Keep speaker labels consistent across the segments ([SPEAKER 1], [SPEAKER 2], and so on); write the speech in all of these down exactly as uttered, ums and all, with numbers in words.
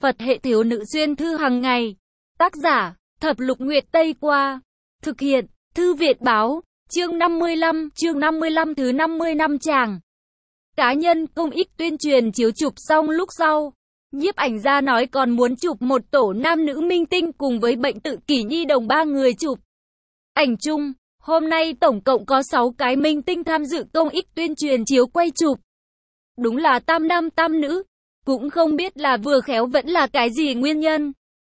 [SPEAKER 1] Phật hệ thiếu nữ xuyên thư hàng ngày. Tác giả, Thập Lục Nguyệt Tây Qua. Thực hiện, Thư Việt Báo. Chương năm mươi lăm, chương năm mươi lăm thứ năm mươi năm chàng. Cá nhân công ích tuyên truyền chiếu chụp xong lúc sau. Nhiếp ảnh gia nói còn muốn chụp một tổ nam nữ minh tinh cùng với bệnh tự kỷ nhi đồng ba người chụp ảnh chung. Hôm nay tổng cộng có sáu cái minh tinh tham dự công ích tuyên truyền chiếu quay chụp. Đúng là tam nam tam nữ. Cũng không biết là vừa khéo vẫn là cái gì nguyên nhân.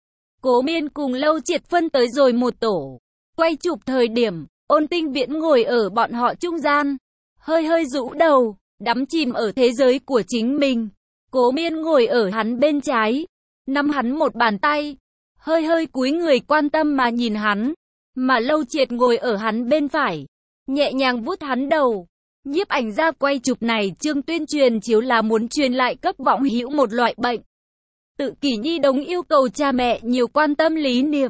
[SPEAKER 1] Cố Miên cùng Lâu Triệt phân tới rồi một tổ. Quay chụp thời điểm, Ôn Tinh Viễn ngồi ở bọn họ trung gian. Hơi hơi rũ đầu, đắm chìm ở thế giới của chính mình. Cố Miên ngồi ở hắn bên trái, nắm hắn một bàn tay. Hơi hơi cúi người quan tâm mà nhìn hắn. Mà Lâu Triệt ngồi ở hắn bên phải, nhẹ nhàng vuốt hắn đầu. Nhiếp ảnh gia quay chụp này chương tuyên truyền chiếu là muốn truyền lại cấp vọng hữu một loại bệnh tự kỷ nhi đồng, yêu cầu cha mẹ nhiều quan tâm lý niệm.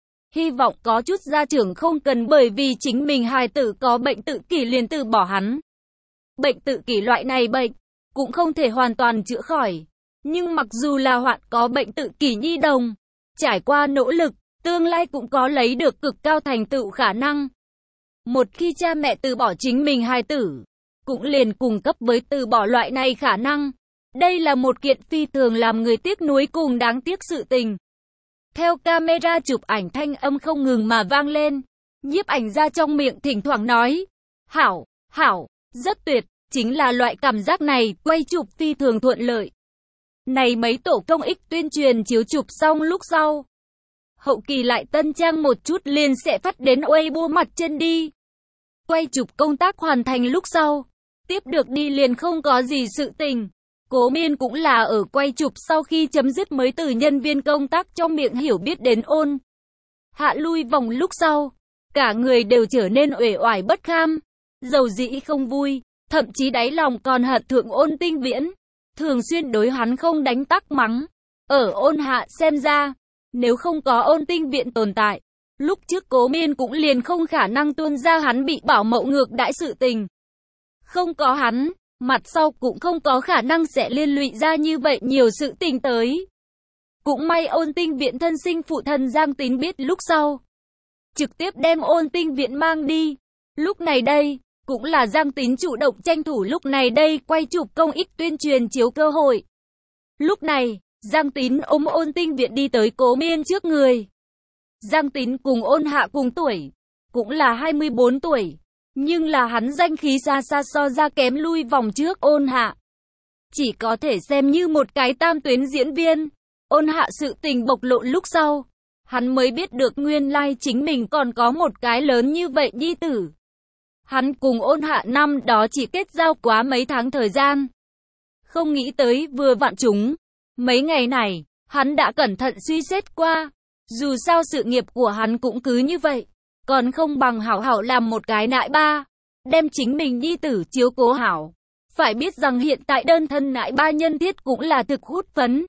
[SPEAKER 1] Hy vọng có chút gia trưởng không cần bởi vì chính mình hài tử có bệnh tự kỷ liền từ bỏ hắn. Bệnh tự kỷ loại này bệnh cũng không thể hoàn toàn chữa khỏi, nhưng mặc dù là hoạn có bệnh tự kỷ nhi đồng, trải qua nỗ lực, tương lai cũng có lấy được cực cao thành tựu khả năng. Một khi cha mẹ từ bỏ chính mình hài tử, cũng liền cùng cấp với từ bỏ loại này khả năng. Đây là một kiện phi thường làm người tiếc nuối cùng đáng tiếc sự tình. Theo camera chụp ảnh thanh âm không ngừng mà vang lên. Nhiếp ảnh gia trong miệng thỉnh thoảng nói, hảo, hảo, rất tuyệt, chính là loại cảm giác này, quay chụp phi thường thuận lợi. Này mấy tổ công ích tuyên truyền chiếu chụp xong lúc sau, hậu kỳ lại tân trang một chút liền sẽ phát đến Weibo mặt trên đi. Quay chụp công tác hoàn thành lúc sau, tiếp được đi liền không có gì sự tình. Cố Miên cũng là ở quay chụp sau khi chấm dứt mới từ nhân viên công tác trong miệng hiểu biết đến Ôn Hạ lui vòng lúc sau, cả người đều trở nên uể oải bất kham, dầu dĩ không vui, thậm chí đáy lòng còn hận thượng Ôn Tinh Viễn, thường xuyên đối hắn không đánh tắc mắng. Ở Ôn Hạ xem ra, nếu không có Ôn Tinh Viễn tồn tại, lúc trước Cố Miên cũng liền không khả năng tuôn ra hắn bị bảo mẫu ngược đãi sự tình. Không có hắn, mặt sau cũng không có khả năng sẽ liên lụy ra như vậy nhiều sự tình tới. Cũng may Ôn Tinh Viễn thân sinh phụ thân Giang Tín biết lúc sau, trực tiếp đem Ôn Tinh Viễn mang đi. Lúc này đây, cũng là Giang Tín chủ động tranh thủ lúc này đây quay chụp công ích tuyên truyền chiếu cơ hội. Lúc này, Giang Tín ôm Ôn Tinh Viễn đi tới Cố Miên trước người. Giang Tín cùng Ôn Hạ cùng tuổi, cũng là hai mươi bốn tuổi. Nhưng là hắn danh khí xa xa so ra kém lui vòng trước Ôn Hạ. Chỉ có thể xem như một cái tam tuyến diễn viên. Ôn Hạ sự tình bộc lộ lúc sau, hắn mới biết được nguyên lai chính mình còn có một cái lớn như vậy nhi tử. Hắn cùng Ôn Hạ năm đó chỉ kết giao quá mấy tháng thời gian. Không nghĩ tới vừa vặn chúng. Mấy ngày này, hắn đã cẩn thận suy xét qua. Dù sao sự nghiệp của hắn cũng cứ như vậy. Còn không bằng hảo hảo làm một cái nại ba, đem chính mình nhi tử chiếu cố hảo. Phải biết rằng hiện tại đơn thân nại ba nhân thiết cũng là thực hút phấn.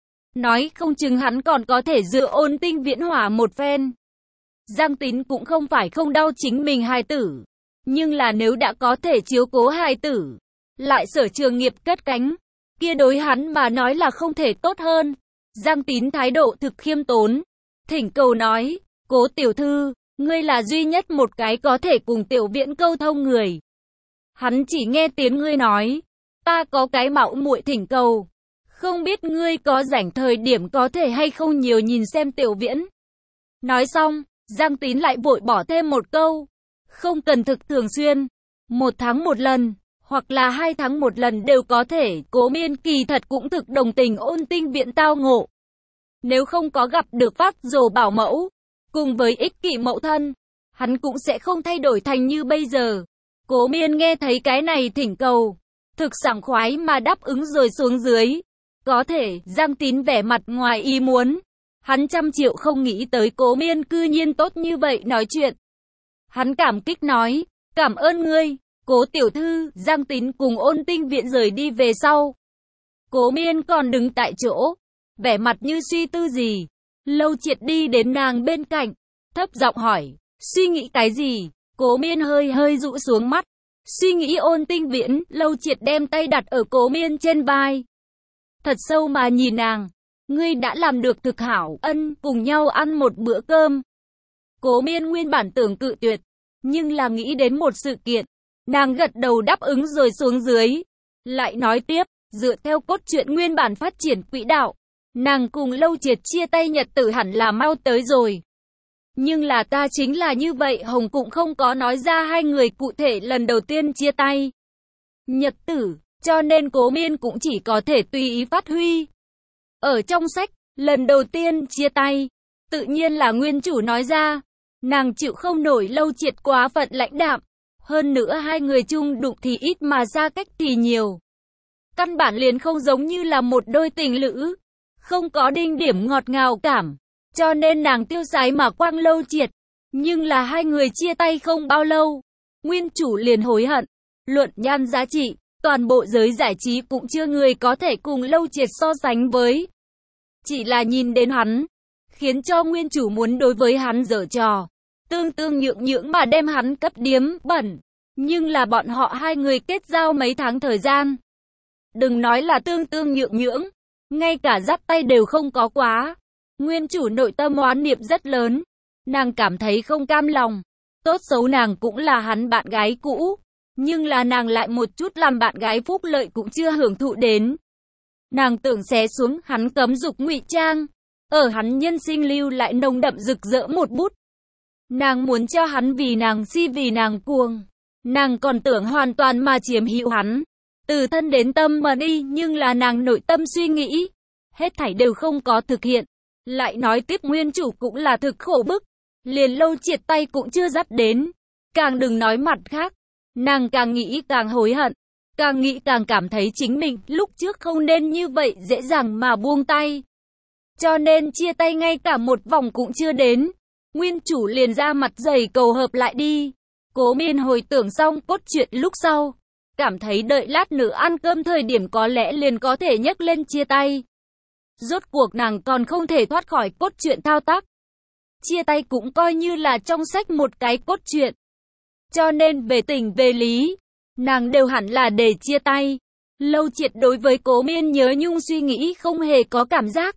[SPEAKER 1] Nói không chừng hắn còn có thể dựa Ôn Tinh Viễn hỏa một phen. Giang Tín cũng không phải không đau chính mình hài tử, nhưng là nếu đã có thể chiếu cố hài tử, lại sở trường nghiệp cất cánh, kia đối hắn mà nói là không thể tốt hơn. Giang Tín thái độ thực khiêm tốn, thỉnh cầu nói, Cố tiểu thư, ngươi là duy nhất một cái có thể cùng Tiểu Viễn câu thông người. Hắn chỉ nghe tiếng ngươi nói, ta có cái mạo muội thỉnh cầu. Không biết ngươi có rảnh thời điểm có thể hay không nhiều nhìn xem Tiểu Viễn. Nói xong, Giang Tín lại vội bỏ thêm một câu. Không cần thực thường xuyên. Một tháng một lần, hoặc là hai tháng một lần đều có thể. Cố Miên kỳ thật cũng thực đồng tình Ôn Tinh Viễn tao ngộ. Nếu không có gặp được phát rồ bảo mẫu, cùng với ích kỷ mẫu thân, hắn cũng sẽ không thay đổi thành như bây giờ. Cố Miên nghe thấy cái này thỉnh cầu, thực sảng khoái mà đáp ứng rồi xuống dưới. Có thể, Giang Tín vẻ mặt ngoài ý muốn. Hắn trăm triệu không nghĩ tới Cố Miên cư nhiên tốt như vậy nói chuyện. Hắn cảm kích nói, cảm ơn ngươi, Cố tiểu thư. Giang Tín cùng Ôn Tinh Viễn rời đi về sau. Cố Miên còn đứng tại chỗ, vẻ mặt như suy tư gì. Lâu Triệt đi đến nàng bên cạnh, thấp giọng hỏi, suy nghĩ cái gì? Cố Miên hơi hơi dụ xuống mắt, suy nghĩ Ôn Tinh Viễn. Lâu Triệt đem tay đặt ở Cố Miên trên vai, thật sâu mà nhìn nàng, ngươi đã làm được thực hảo, ân, cùng nhau ăn một bữa cơm. Cố Miên nguyên bản tưởng cự tuyệt, nhưng là nghĩ đến một sự kiện, nàng gật đầu đáp ứng rồi xuống dưới. Lại nói tiếp, dựa theo cốt truyện nguyên bản phát triển quỹ đạo, nàng cùng Lâu Triệt chia tay nhật tử hẳn là mau tới rồi. Nhưng là ta chính là như vậy, Hồng cũng không có nói ra hai người cụ thể lần đầu tiên chia tay nhật tử, cho nên Cố Miên cũng chỉ có thể tùy ý phát huy. Ở trong sách, lần đầu tiên chia tay, tự nhiên là nguyên chủ nói ra, nàng chịu không nổi Lâu Triệt quá phận lãnh đạm, hơn nữa hai người chung đụng thì ít mà xa cách thì nhiều. Căn bản liền không giống như là một đôi tình lữ, không có đinh điểm ngọt ngào cảm, cho nên nàng tiêu sái mà quang Lâu Triệt. Nhưng là hai người chia tay không bao lâu, nguyên chủ liền hối hận. Luận nhan giá trị, toàn bộ giới giải trí cũng chưa người có thể cùng Lâu Triệt so sánh với. Chỉ là nhìn đến hắn, khiến cho nguyên chủ muốn đối với hắn giở trò, tương tương nhượng nhượng mà đem hắn cấp điếm bẩn. Nhưng là bọn họ hai người kết giao mấy tháng thời gian. Đừng nói là tương tương nhượng nhượng, ngay cả dắt tay đều không có quá. Nguyên chủ nội tâm oán niệm rất lớn, nàng cảm thấy không cam lòng. Tốt xấu nàng cũng là hắn bạn gái cũ, nhưng là nàng lại một chút làm bạn gái phúc lợi cũng chưa hưởng thụ đến. Nàng tưởng xé xuống hắn cấm dục ngụy trang, ở hắn nhân sinh lưu lại nồng đậm rực rỡ một bút. Nàng muốn cho hắn vì nàng si vì nàng cuồng, nàng còn tưởng hoàn toàn mà chiếm hữu hắn, từ thân đến tâm mà đi, nhưng là nàng nội tâm suy nghĩ, hết thảy đều không có thực hiện. Lại nói tiếp nguyên chủ cũng là thực khổ bức, liền Lâu Triệt tay cũng chưa dắt đến, càng đừng nói mặt khác. Nàng càng nghĩ càng hối hận, càng nghĩ càng cảm thấy chính mình lúc trước không nên như vậy dễ dàng mà buông tay. Cho nên chia tay ngay cả một vòng cũng chưa đến, nguyên chủ liền ra mặt dày cầu hợp lại đi. Cố Miên hồi tưởng xong cốt truyện lúc sau, cảm thấy đợi lát nữa ăn cơm thời điểm có lẽ liền có thể nhấc lên chia tay. Rốt cuộc nàng còn không thể thoát khỏi cốt truyện thao tác. Chia tay cũng coi như là trong sách một cái cốt truyện. Cho nên về tình về lý, nàng đều hẳn là để chia tay. Lâu Triệt đối với Cố Miên nhớ nhung suy nghĩ không hề có cảm giác.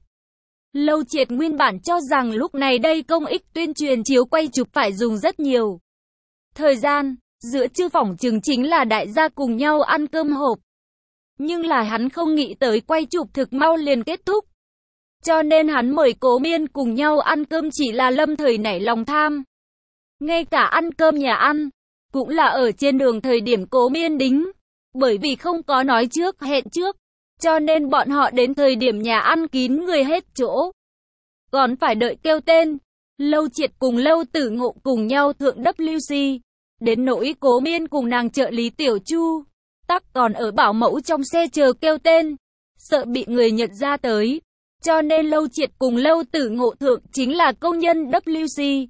[SPEAKER 1] Lâu Triệt nguyên bản cho rằng lúc này đây công ích tuyên truyền chiếu quay chụp phải dùng rất nhiều thời gian, giữa trưa phỏng chừng chính là đại gia cùng nhau ăn cơm hộp. Nhưng là hắn không nghĩ tới quay chụp thực mau liền kết thúc. Cho nên hắn mời Cố Miên cùng nhau ăn cơm chỉ là lâm thời nảy lòng tham. Ngay cả ăn cơm nhà ăn, cũng là ở trên đường thời điểm Cố Miên đính. Bởi vì không có nói trước, hẹn trước, cho nên bọn họ đến thời điểm nhà ăn kín người hết chỗ. Còn phải đợi kêu tên. Lâu Triệt cùng Lâu Tử Ngộ cùng nhau thượng W C. Đến nỗi Cố Miên cùng nàng trợ lý Tiểu Chu, tắc còn ở bảo mẫu trong xe chờ kêu tên, sợ bị người nhận ra tới. Cho nên Lâu Triệt cùng Lâu Tử Ngộ thượng chính là công nhân W C.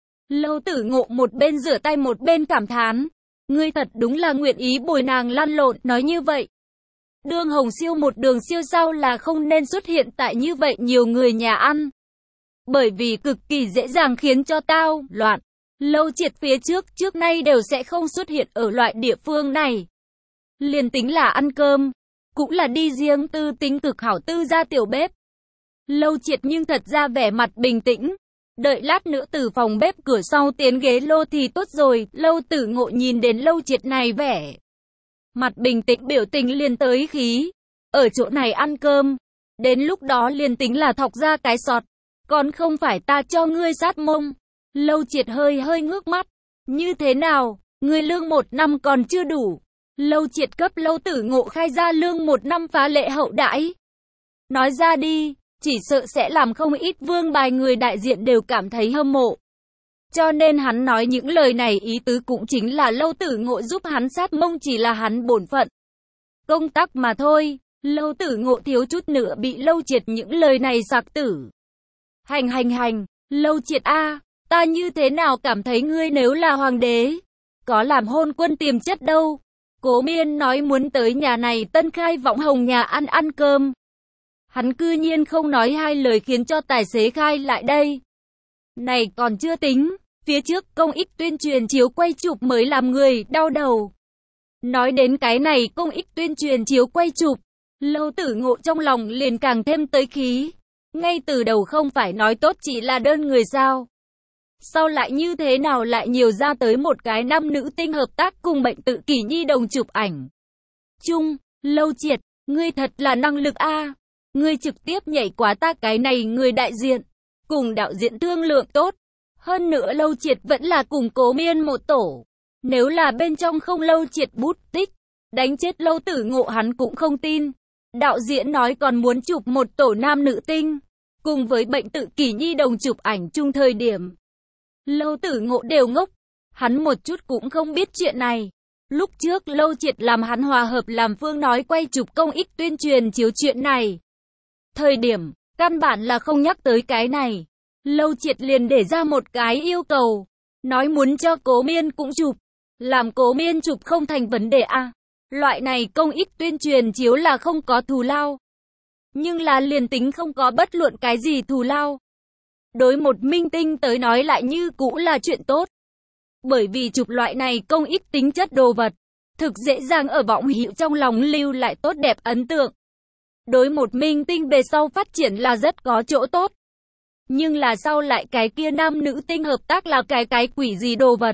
[SPEAKER 1] Lâu Tử Ngộ một bên rửa tay một bên cảm thán, ngươi thật đúng là nguyện ý bồi nàng lăn lộn, nói như vậy. Đường Hồng Siêu một đường siêu sao là không nên xuất hiện tại như vậy nhiều người nhà ăn. Bởi vì cực kỳ dễ dàng khiến cho tao loạn. Lâu Triệt phía trước trước nay đều sẽ không xuất hiện ở loại địa phương này. Liền tính là ăn cơm, cũng là đi riêng tư tính cực hảo tư ra tiểu bếp. Lâu Triệt nhưng thật ra vẻ mặt bình tĩnh. Đợi lát nữa từ phòng bếp cửa sau tiến ghế lô thì tốt rồi. Lâu Tử Ngộ nhìn đến Lâu Triệt này vẻ mặt bình tĩnh biểu tình liền tới khí. Ở chỗ này ăn cơm, đến lúc đó liền tính là thọc ra cái sọt, còn không phải ta cho ngươi sát mông. Lâu Triệt hơi hơi ngước mắt. Như thế nào, ngươi lương một năm còn chưa đủ. Lâu Triệt cấp Lâu Tử Ngộ khai ra lương một năm phá lệ hậu đãi. Nói ra đi, chỉ sợ sẽ làm không ít vương bài người đại diện đều cảm thấy hâm mộ. Cho nên hắn nói những lời này ý tứ cũng chính là Lâu Tử Ngộ giúp hắn sát mông chỉ là hắn bổn phận công tác mà thôi. Lâu Tử Ngộ thiếu chút nữa bị Lâu Triệt những lời này sặc tử. Hành hành hành, Lâu Triệt a, ta như thế nào cảm thấy ngươi nếu là hoàng đế, có làm hôn quân tiềm chất đâu. Cố Miên nói muốn tới nhà này Tân Khai Võng Hồng nhà ăn ăn cơm. Hắn cư nhiên không nói hai lời khiến cho tài xế khai lại đây. Này còn chưa tính, phía trước công ích tuyên truyền chiếu quay chụp mới làm người đau đầu. Nói đến cái này công ích tuyên truyền chiếu quay chụp, Lâu Tử Ngộ trong lòng liền càng thêm tới khí. Ngay từ đầu không phải nói tốt chỉ là đơn người sao? Sao lại như thế nào lại nhiều ra tới một cái nam nữ tinh hợp tác cùng bệnh tự kỷ nhi đồng chụp ảnh chung? Lâu Triệt, ngươi thật là năng lực a. Ngươi trực tiếp nhảy quá ta cái này người đại diện, cùng đạo diễn thương lượng tốt. Hơn nữa Lâu Triệt vẫn là cùng Cố Miên một tổ. Nếu là bên trong không Lâu Triệt bút tích, đánh chết Lâu Tử Ngộ hắn cũng không tin. Đạo diễn nói còn muốn chụp một tổ nam nữ tinh, cùng với bệnh tự kỷ nhi đồng chụp ảnh chung thời điểm. Lâu Tử Ngộ đều ngốc, hắn một chút cũng không biết chuyện này. Lúc trước Lâu Triệt làm hắn hòa hợp làm phương nói quay chụp công ích tuyên truyền chiếu chuyện này. Thời điểm, căn bản là không nhắc tới cái này. Lâu Triệt liền để ra một cái yêu cầu, nói muốn cho Cố Miên cũng chụp. Làm Cố Miên chụp không thành vấn đề à. Loại này công ích tuyên truyền chiếu là không có thù lao. Nhưng là liền tính không có bất luận cái gì thù lao. Đối một minh tinh tới nói lại như cũ là chuyện tốt. Bởi vì chụp loại này công ích tính chất đồ vật, thực dễ dàng ở vọng hữu trong lòng lưu lại tốt đẹp ấn tượng. Đối một minh tinh về sau phát triển là rất có chỗ tốt. Nhưng là sau lại cái kia nam nữ tinh hợp tác là cái cái quỷ gì đồ vật.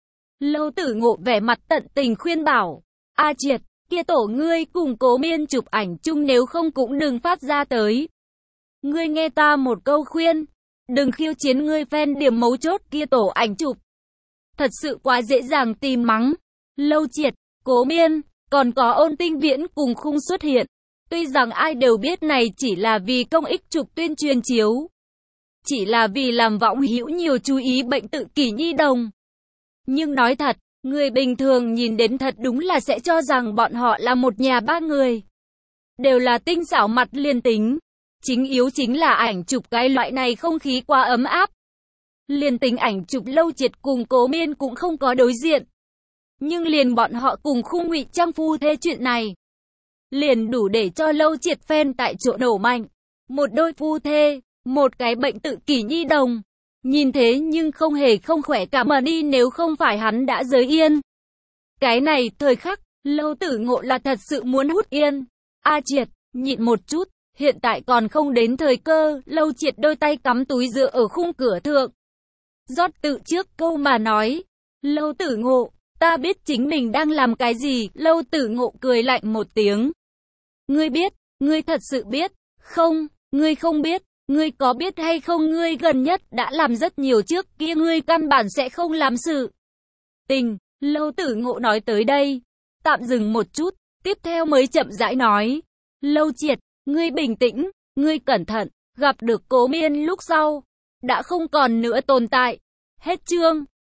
[SPEAKER 1] Lâu Tử Ngộ vẻ mặt tận tình khuyên bảo, A Triệt, kia tổ ngươi cùng Cố Miên chụp ảnh chung nếu không cũng đừng phát ra tới. Ngươi nghe ta một câu khuyên, đừng khiêu chiến ngươi fan điểm mấu chốt kia tổ ảnh chụp. Thật sự quá dễ dàng tìm mắng. Lâu Triệt, Cố Miên, còn có Ôn Tinh Viễn cùng khung xuất hiện. Tuy rằng ai đều biết này chỉ là vì công ích chụp tuyên truyền chiếu. Chỉ là vì làm vọng hữu nhiều chú ý bệnh tự kỷ nhi đồng. Nhưng nói thật, người bình thường nhìn đến thật đúng là sẽ cho rằng bọn họ là một nhà ba người. Đều là tinh xảo mặt liền tính. Chính yếu chính là ảnh chụp cái loại này không khí quá ấm áp. Liền tính ảnh chụp Lâu Triệt cùng Cố Miên cũng không có đối diện. Nhưng liền bọn họ cùng khung ngụy trang phu thê chuyện này. Liền đủ để cho Lâu Triệt fan tại chỗ nổ mạnh. Một đôi phu thê, một cái bệnh tự kỷ nhi đồng. Nhìn thế nhưng không hề không khỏe cả mà đi nếu không phải hắn đã giới yên. Cái này thời khắc, Lâu Tử Ngộ là thật sự muốn hút yên. A Triệt, nhịn một chút, hiện tại còn không đến thời cơ. Lâu Triệt đôi tay cắm túi dựa ở khung cửa thượng. Rót tự trước câu mà nói. Lâu Tử Ngộ, ta biết chính mình đang làm cái gì. Lâu Tử Ngộ cười lạnh một tiếng. Ngươi biết, ngươi thật sự biết. Không, ngươi không biết. Ngươi có biết hay không ngươi gần nhất đã làm rất nhiều trước kia ngươi căn bản sẽ không làm sự tình. Lâu Tử Ngộ nói tới đây, tạm dừng một chút, tiếp theo mới chậm rãi nói. Lâu Triệt, ngươi bình tĩnh, ngươi cẩn thận, gặp được Cố Miên lúc sau, đã không còn nữa tồn tại. Hết chương.